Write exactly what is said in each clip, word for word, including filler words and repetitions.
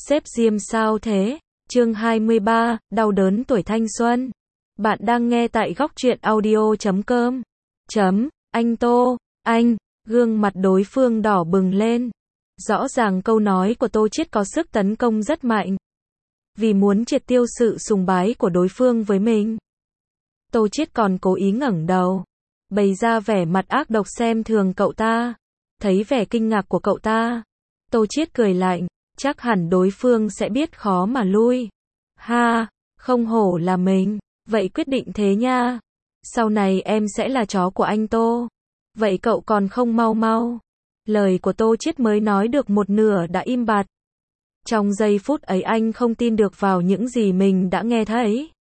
Xếp diêm sao thế? Chương hai mươi ba, đau đớn tuổi thanh xuân. Bạn đang nghe tại góc truyện audio chấm com. Chấm, anh Tô, anh, gương mặt đối phương đỏ bừng lên. Rõ ràng câu nói của Tô Chiết có sức tấn công rất mạnh. Vì muốn triệt tiêu sự sùng bái của đối phương với mình. Tô Chiết còn cố ý ngẩng đầu, bày ra vẻ mặt ác độc xem thường cậu ta. Thấy vẻ kinh ngạc của cậu ta, Tô Chiết cười lạnh, chắc hẳn đối phương sẽ biết khó mà lui. Ha, không hổ là mình, vậy quyết định thế nha. Sau này em sẽ là chó của anh Tô. Vậy cậu còn không mau mau. Lời của Tô Chiết mới nói được một nửa đã im bặt. Trong giây phút ấy anh không tin được vào những gì mình đã nghe thấy.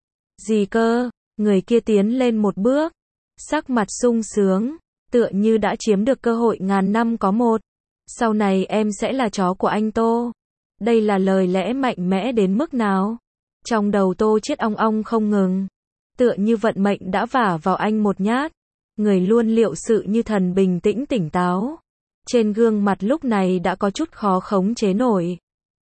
Gì cơ? Người kia tiến lên một bước, sắc mặt sung sướng, tựa như đã chiếm được cơ hội ngàn năm có một. Sau này em sẽ là chó của anh Tô. Đây là lời lẽ mạnh mẽ đến mức nào? Trong đầu Tô Chiết ong ong không ngừng. Tựa như vận mệnh đã vả vào anh một nhát. Người luôn liệu sự như thần bình tĩnh tỉnh táo. Trên gương mặt lúc này đã có chút khó khống chế nổi.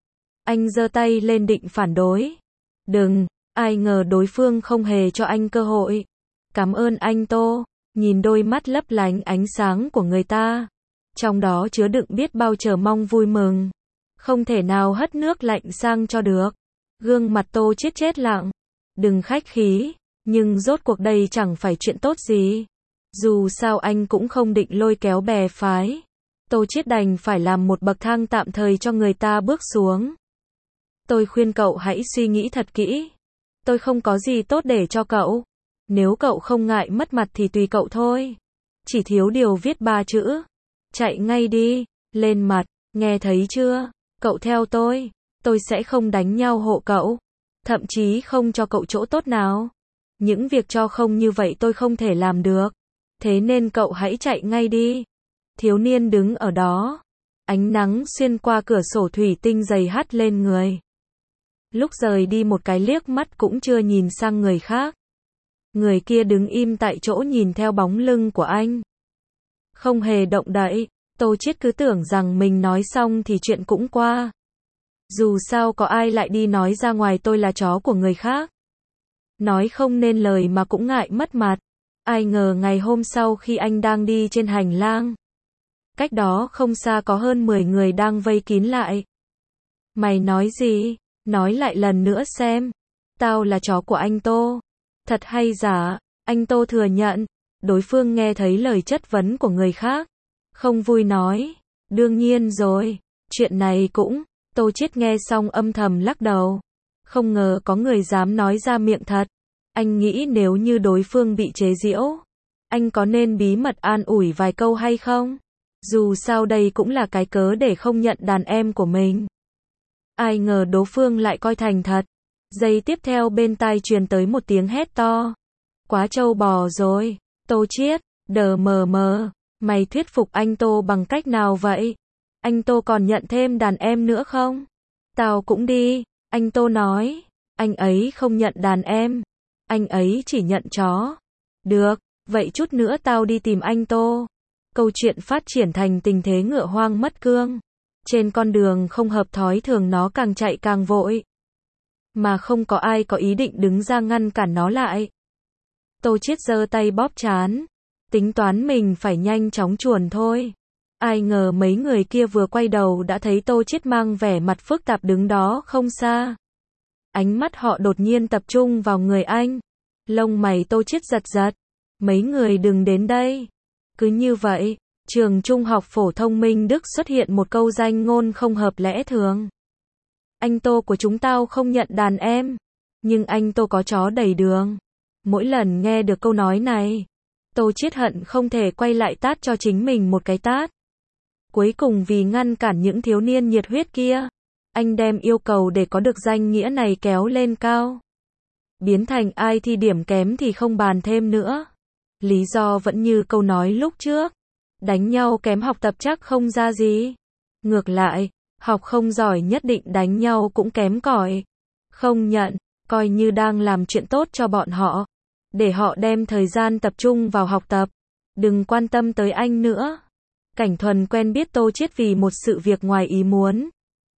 Anh giơ tay lên định phản đối. Đừng, ai ngờ đối phương không hề cho anh cơ hội. Cảm ơn anh Tô. Nhìn đôi mắt lấp lánh ánh sáng của người ta, trong đó chứa đựng biết bao chờ mong vui mừng. Không thể nào hất nước lạnh sang cho được. Gương mặt Tô Chiết chết lặng. Đừng khách khí, nhưng rốt cuộc đây chẳng phải chuyện tốt gì. Dù sao anh cũng không định lôi kéo bè phái. Tô Chiết đành phải làm một bậc thang tạm thời cho người ta bước xuống. Tôi khuyên cậu hãy suy nghĩ thật kỹ. Tôi không có gì tốt để cho cậu. Nếu cậu không ngại mất mặt thì tùy cậu thôi. Chỉ thiếu điều viết ba chữ. Chạy ngay đi, lên mặt, nghe thấy chưa? Cậu theo tôi, tôi sẽ không đánh nhau hộ cậu. Thậm chí không cho cậu chỗ tốt nào. Những việc cho không như vậy tôi không thể làm được. Thế nên cậu hãy chạy ngay đi. Thiếu niên đứng ở đó. Ánh nắng xuyên qua cửa sổ thủy tinh dày hắt lên người. Lúc rời đi một cái liếc mắt cũng chưa nhìn sang người khác. Người kia đứng im tại chỗ nhìn theo bóng lưng của anh. Không hề động đậy. Tô Chiết cứ tưởng rằng mình nói xong thì chuyện cũng qua. Dù sao có ai lại đi nói ra ngoài tôi là chó của người khác. Nói không nên lời mà cũng ngại mất mặt. Ai ngờ ngày hôm sau khi anh đang đi trên hành lang. Cách đó không xa có hơn mười người đang vây kín lại. Mày nói gì? Nói lại lần nữa xem. Tao là chó của anh Tô. Thật hay giả? Anh Tô thừa nhận. Đối phương nghe thấy lời chất vấn của người khác. Không vui nói. Đương nhiên rồi. Chuyện này cũng. Tô Chiết nghe xong âm thầm lắc đầu. Không ngờ có người dám nói ra miệng thật. Anh nghĩ nếu như đối phương bị chế giễu, anh có nên bí mật an ủi vài câu hay không? Dù sao đây cũng là cái cớ để không nhận đàn em của mình. Ai ngờ đối phương lại coi thành thật. Giây tiếp theo bên tai truyền tới một tiếng hét to. Quá trâu bò rồi. Tô Chiết, đờ mờ mờ. Mày thuyết phục anh Tô bằng cách nào vậy? Anh Tô còn nhận thêm đàn em nữa không? Tao cũng đi. Anh Tô nói. Anh ấy không nhận đàn em. Anh ấy chỉ nhận chó. Được, vậy chút nữa tao đi tìm anh Tô. Câu chuyện phát triển thành tình thế ngựa hoang mất cương. Trên con đường không hợp thói thường nó càng chạy càng vội. Mà không có ai có ý định đứng ra ngăn cản nó lại. Tô Chiết giơ tay bóp trán. Tính toán mình phải nhanh chóng chuồn thôi. Ai ngờ mấy người kia vừa quay đầu đã thấy Tô Chiết mang vẻ mặt phức tạp đứng đó không xa. Ánh mắt họ đột nhiên tập trung vào người anh. Lông mày Tô Chiết giật giật. Mấy người đừng đến đây. Cứ như vậy, trường trung học phổ thông Minh Đức xuất hiện một câu danh ngôn không hợp lẽ thường. Anh Tô của chúng tao không nhận đàn em. Nhưng anh Tô có chó đầy đường. Mỗi lần nghe được câu nói này, Tô Chiết hận không thể quay lại tát cho chính mình một cái tát. Cuối cùng vì ngăn cản những thiếu niên nhiệt huyết kia, anh đem yêu cầu để có được danh nghĩa này kéo lên cao. Biến thành ai thi điểm kém thì không bàn thêm nữa. Lý do vẫn như câu nói lúc trước. Đánh nhau kém học tập chắc không ra gì. Ngược lại, học không giỏi nhất định đánh nhau cũng kém cỏi. Không nhận, coi như đang làm chuyện tốt cho bọn họ. Để họ đem thời gian tập trung vào học tập. Đừng quan tâm tới anh nữa. Cảnh Thuần quen biết Tô Chiết vì một sự việc ngoài ý muốn.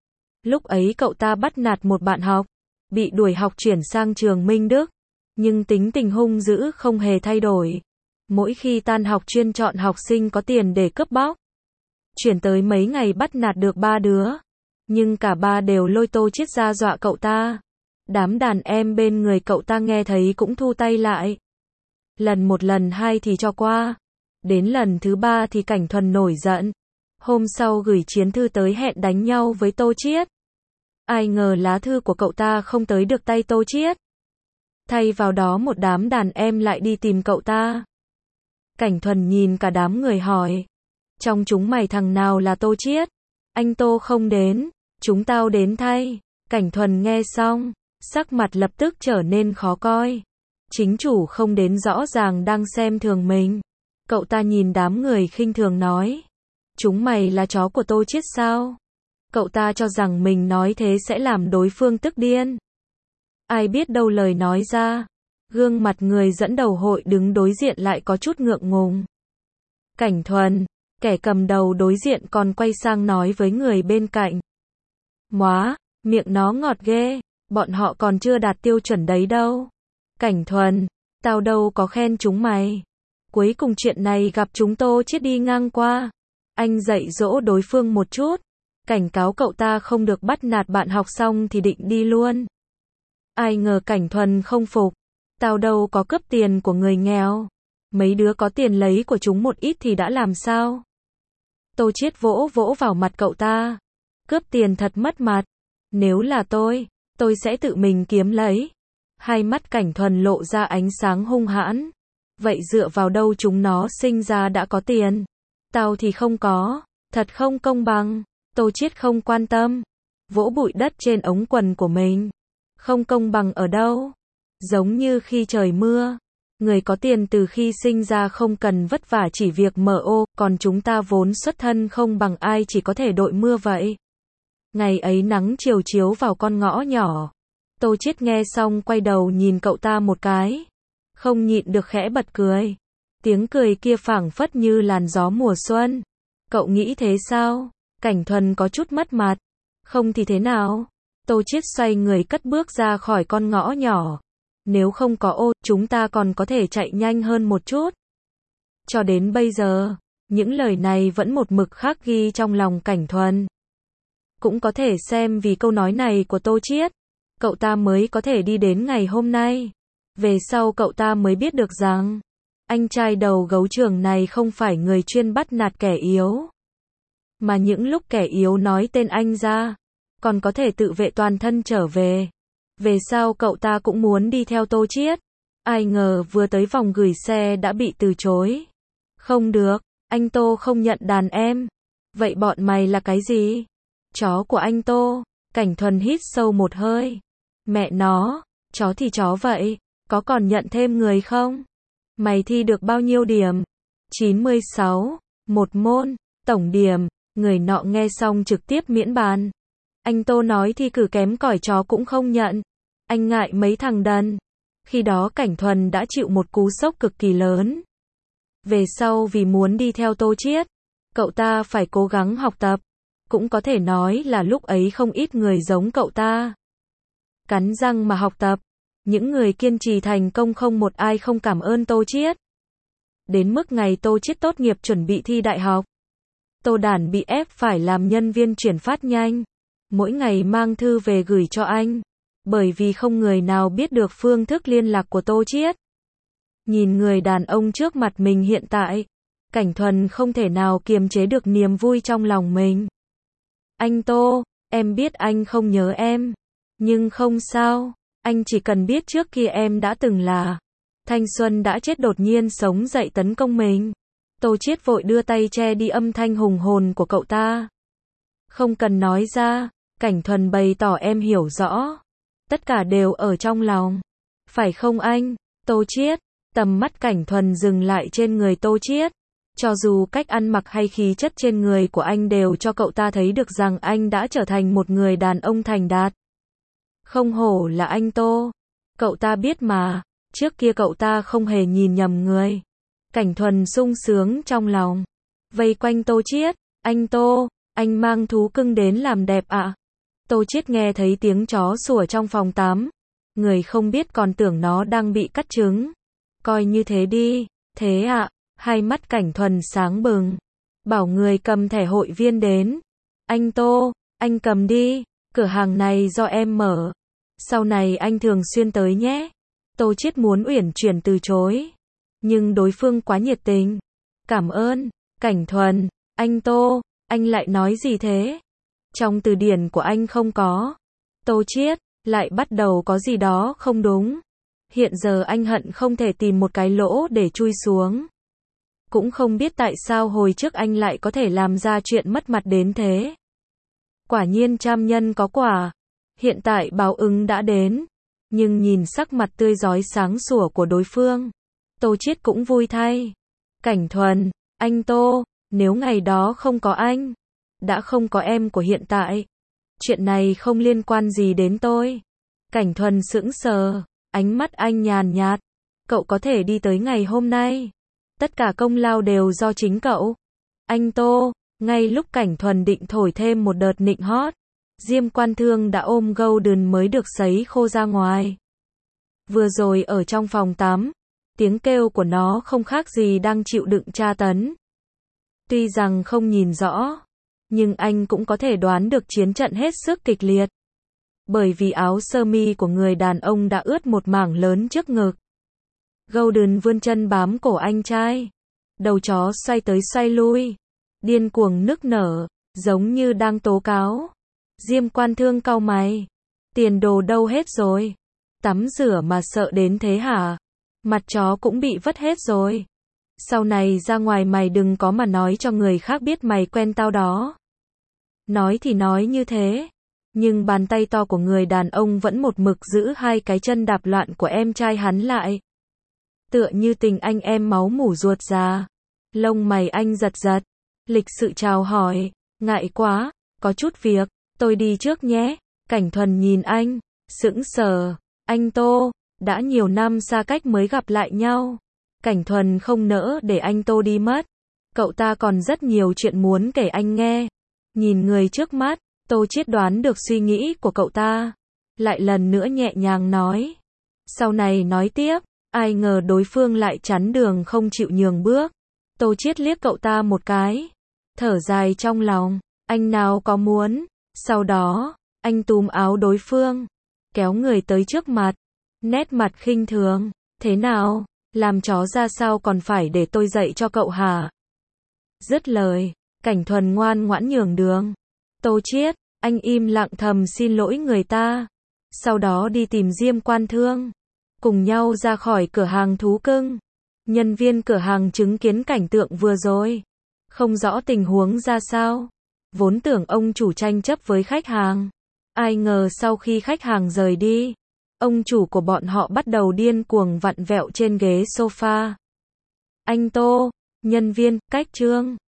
Lúc ấy cậu ta bắt nạt một bạn học, bị đuổi học chuyển sang trường Minh Đức, nhưng tính tình hung dữ không hề thay đổi. Mỗi khi tan học chuyên chọn học sinh có tiền để cướp bóc. Chuyển tới mấy ngày bắt nạt được ba đứa, nhưng cả ba đều lôi Tô Chiết ra dọa cậu ta. Đám đàn em bên người cậu ta nghe thấy cũng thu tay lại. Lần một lần hai thì cho qua. Đến lần thứ ba thì Cảnh Thuần nổi giận. Hôm sau gửi chiến thư tới hẹn đánh nhau với Tô Chiết. Ai ngờ lá thư của cậu ta không tới được tay Tô Chiết. Thay vào đó một đám đàn em lại đi tìm cậu ta. Cảnh Thuần nhìn cả đám người hỏi. Trong chúng mày thằng nào là Tô Chiết? Anh Tô không đến, chúng tao đến thay. Cảnh Thuần nghe xong, sắc mặt lập tức trở nên khó coi. Chính chủ không đến rõ ràng đang xem thường mình. Cậu ta nhìn đám người khinh thường nói. Chúng mày là chó của Tô Chiết sao? Cậu ta cho rằng mình nói thế sẽ làm đối phương tức điên. Ai biết đâu lời nói ra. Gương mặt người dẫn đầu hội đứng đối diện lại có chút ngượng ngùng. Cảnh Thuần, kẻ cầm đầu đối diện còn quay sang nói với người bên cạnh. Móa, miệng nó ngọt ghê, bọn họ còn chưa đạt tiêu chuẩn đấy đâu. Cảnh Thuần, tao đâu có khen chúng mày. Cuối cùng chuyện này gặp chúng Tô Chiết đi ngang qua. Anh dạy dỗ đối phương một chút. Cảnh cáo cậu ta không được bắt nạt bạn học xong thì định đi luôn. Ai ngờ Cảnh Thuần không phục. Tao đâu có cướp tiền của người nghèo. Mấy đứa có tiền lấy của chúng một ít thì đã làm sao? Tô Chiết vỗ vỗ vào mặt cậu ta. Cướp tiền thật mất mặt. Nếu là tôi, tôi sẽ tự mình kiếm lấy. Hai mắt Cảnh Thuần lộ ra ánh sáng hung hãn. Vậy dựa vào đâu chúng nó sinh ra đã có tiền? Tao thì không có. Thật không công bằng. Tô Chiết không quan tâm. Vỗ bụi đất trên ống quần của mình. Không công bằng ở đâu? Giống như khi trời mưa. Người có tiền từ khi sinh ra không cần vất vả chỉ việc mở ô, còn chúng ta vốn xuất thân không bằng ai chỉ có thể đội mưa vậy. Ngày ấy nắng chiều chiếu vào con ngõ nhỏ. Tô Chiết nghe xong quay đầu nhìn cậu ta một cái. Không nhịn được khẽ bật cười. Tiếng cười kia phảng phất như làn gió mùa xuân. Cậu nghĩ thế sao? Cảnh Thuần có chút mất mặt. Không thì thế nào? Tô Chiết xoay người cất bước ra khỏi con ngõ nhỏ. Nếu không có ô, chúng ta còn có thể chạy nhanh hơn một chút. Cho đến bây giờ, những lời này vẫn một mực khắc ghi trong lòng Cảnh Thuần. Cũng có thể xem vì câu nói này của Tô Chiết, cậu ta mới có thể đi đến ngày hôm nay. Về sau cậu ta mới biết được rằng, anh trai đầu gấu trường này không phải người chuyên bắt nạt kẻ yếu. Mà những lúc kẻ yếu nói tên anh ra, còn có thể tự vệ toàn thân trở về. Về sau cậu ta cũng muốn đi theo Tô Chiết. Ai ngờ vừa tới vòng gửi xe đã bị từ chối. Không được, anh Tô không nhận đàn em. Vậy bọn mày là cái gì? Chó của anh Tô. Cảnh Thuần hít sâu một hơi. Mẹ nó, chó thì chó vậy, có còn nhận thêm người không? Mày thi được bao nhiêu điểm? chín mươi sáu, một môn, tổng điểm. Người nọ nghe xong trực tiếp miễn bàn. Anh Tô nói thi cử kém cỏi chó cũng không nhận. Anh ngại mấy thằng đần. Khi đó Cảnh Thuần đã chịu một cú sốc cực kỳ lớn. Về sau vì muốn đi theo Tô Chiết, cậu ta phải cố gắng học tập. Cũng có thể nói là lúc ấy không ít người giống cậu ta. Cắn răng mà học tập. Những người kiên trì thành công không một ai không cảm ơn Tô Chiết. Đến mức ngày Tô Chiết tốt nghiệp chuẩn bị thi đại học, Tô Đản bị ép phải làm nhân viên chuyển phát nhanh. Mỗi ngày mang thư về gửi cho anh. Bởi vì không người nào biết được phương thức liên lạc của Tô Chiết. Nhìn người đàn ông trước mặt mình hiện tại, Cảnh Thuần không thể nào kiềm chế được niềm vui trong lòng mình. Anh Tô, em biết anh không nhớ em. Nhưng không sao, anh chỉ cần biết trước kia em đã từng là thanh xuân đã chết đột nhiên sống dậy tấn công mình. Tô Chiết vội đưa tay che đi âm thanh hùng hồn của cậu ta. Không cần nói ra, Cảnh Thuần bày tỏ em hiểu rõ. Tất cả đều ở trong lòng. Phải không anh? Tô Chiết, tầm mắt Cảnh Thuần dừng lại trên người Tô Chiết. Cho dù cách ăn mặc hay khí chất trên người của anh đều cho cậu ta thấy được rằng anh đã trở thành một người đàn ông thành đạt. Không hổ là anh Tô. Cậu ta biết mà, trước kia cậu ta không hề nhìn nhầm người. Cảnh Thuần sung sướng trong lòng. Vây quanh Tô Chiết, anh Tô, anh mang thú cưng đến làm đẹp ạ. À? Tô Chiết nghe thấy tiếng chó sủa trong phòng tắm. Người không biết còn tưởng nó đang bị cắt trứng. Coi như thế đi. Thế ạ, à, hai mắt Cảnh Thuần sáng bừng. Bảo người cầm thẻ hội viên đến. Anh Tô, anh cầm đi. Cửa hàng này do em mở. Sau này anh thường xuyên tới nhé. Tô Chiết muốn uyển chuyển từ chối. Nhưng đối phương quá nhiệt tình. Cảm ơn, Cảnh Thuần. Anh Tô, anh lại nói gì thế? Trong từ điển của anh không có. Tô Chiết, lại bắt đầu có gì đó không đúng. Hiện giờ anh hận không thể tìm một cái lỗ để chui xuống. Cũng không biết tại sao hồi trước anh lại có thể làm ra chuyện mất mặt đến thế. Quả nhiên trăm nhân có quả. Hiện tại báo ứng đã đến. Nhưng nhìn sắc mặt tươi rói sáng sủa của đối phương, Tô Chiết cũng vui thay. Cảnh Thuần, anh Tô, nếu ngày đó không có anh, đã không có em của hiện tại. Chuyện này không liên quan gì đến tôi. Cảnh Thuần sững sờ, ánh mắt anh nhàn nhạt. Cậu có thể đi tới ngày hôm nay. Tất cả công lao đều do chính cậu. Anh Tô, ngay lúc Cảnh Thuần định thổi thêm một đợt nịnh hót, Diêm Quan Thương đã ôm Golden mới được sấy khô ra ngoài. Vừa rồi ở trong phòng tắm, tiếng kêu của nó không khác gì đang chịu đựng tra tấn. Tuy rằng không nhìn rõ, nhưng anh cũng có thể đoán được chiến trận hết sức kịch liệt. Bởi vì áo sơ mi của người đàn ông đã ướt một mảng lớn trước ngực. Golden vươn chân bám cổ anh trai. Đầu chó xoay tới xoay lui. Điên cuồng nức nở, giống như đang tố cáo. Diêm Quan Thương cau mày. Tiền đồ đâu hết rồi? Tắm rửa mà sợ đến thế hả? Mặt chó cũng bị vất hết rồi. Sau này ra ngoài mày đừng có mà nói cho người khác biết mày quen tao đó. Nói thì nói như thế. Nhưng bàn tay to của người đàn ông vẫn một mực giữ hai cái chân đạp loạn của em trai hắn lại. Tựa như tình anh em máu mủ ruột già. Lông mày anh giật giật. Lịch sự chào hỏi. Ngại quá, có chút việc, tôi đi trước nhé. Cảnh Thuần nhìn anh, sững sờ. Anh Tô, đã nhiều năm xa cách mới gặp lại nhau. Cảnh Thuần không nỡ để anh Tô đi mất. Cậu ta còn rất nhiều chuyện muốn kể anh nghe. Nhìn người trước mắt, Tô Chiết đoán được suy nghĩ của cậu ta. Lại lần nữa nhẹ nhàng nói. Sau này nói tiếp, ai ngờ đối phương lại chắn đường không chịu nhường bước. Tô Chiết liếc cậu ta một cái. Thở dài trong lòng, anh nào có muốn. Sau đó, anh túm áo đối phương, kéo người tới trước mặt. Nét mặt khinh thường. Thế nào, làm chó ra sao còn phải để tôi dạy cho cậu hả? Dứt lời, Cảnh Thuần ngoan ngoãn nhường đường. Tô Chiết, anh im lặng thầm xin lỗi người ta. Sau đó đi tìm Diêm Quan Thương. Cùng nhau ra khỏi cửa hàng thú cưng. Nhân viên cửa hàng chứng kiến cảnh tượng vừa rồi. Không rõ tình huống ra sao. Vốn tưởng ông chủ tranh chấp với khách hàng. Ai ngờ sau khi khách hàng rời đi, ông chủ của bọn họ bắt đầu điên cuồng vặn vẹo trên ghế sofa. Anh Tô, nhân viên, cách trương.